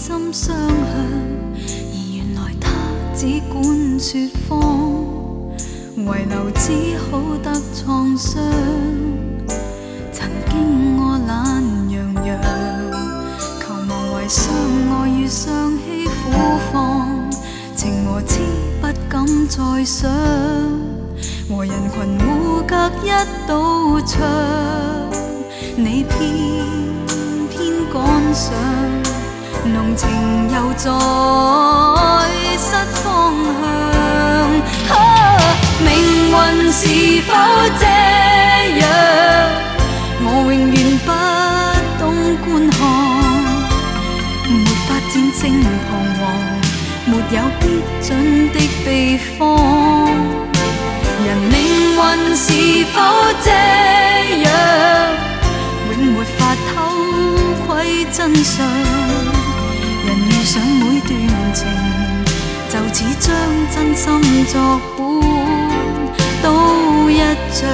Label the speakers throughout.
Speaker 1: 心相向，而原來他只管說謊，遺留只好得創傷。曾經我懶洋洋，求望為相愛與相欺苦況，情和痴不敢再想，和人群互隔一道牆，你偏偏趕上，濃情又再失方向。命運是否這樣？我永遠不懂觀看，沒法戰勝彷徨，沒有必準的秘方。人命運是否這樣？永沒法偷窺真相。人遇上每段情，就似將真心作本，都一樣。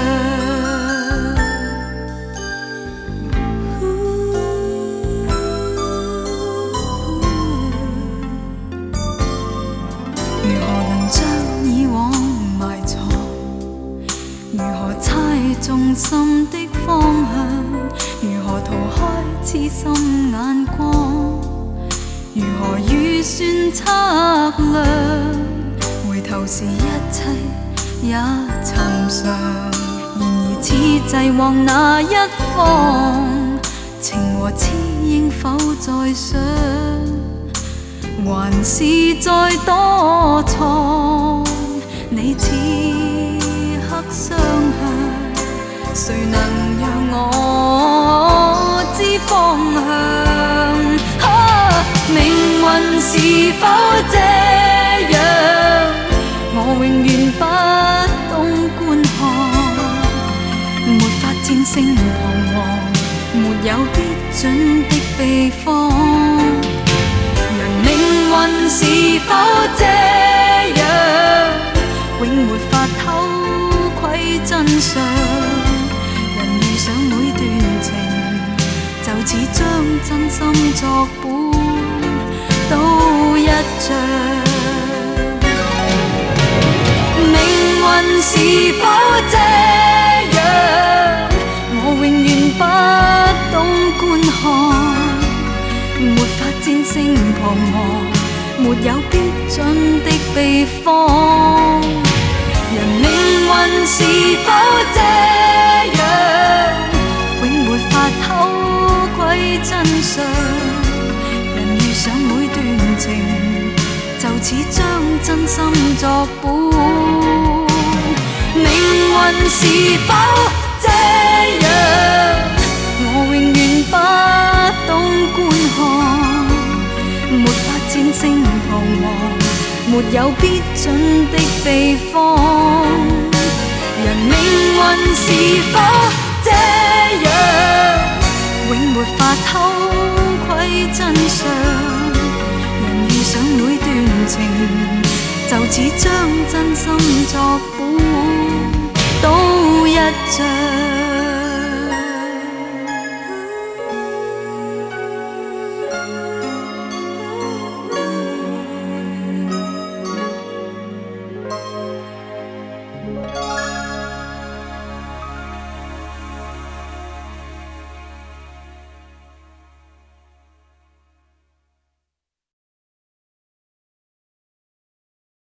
Speaker 1: 如何能將以往埋藏？如何猜中心的方向？如何逃開痴心眼光？如何預算測量？回頭時一切也尋常，然而此際往哪一方？情和痴應否再想？還是再多藏？你此刻相向，誰能讓我知方向？命運是否這樣？我永遠不懂觀看，沒法戰勝彷徨，沒有必準的秘方。人命運是否這樣？永沒法偷窺真相。人遇上每段情，就似將真心作本，都一樣。命運是否這樣？我永遠不懂觀看，沒法戰勝彷徨，沒有必準的秘方。人命運是否這樣？永沒法偷窺真相。人遇上每段情，就似將真心作本。命運是否這樣？我永遠不懂觀看，沒法戰勝彷徨，沒有必準的秘方。人命運是否這樣？永沒法偷窺真相。人遇上每段情，就似將真心作本，都一樣。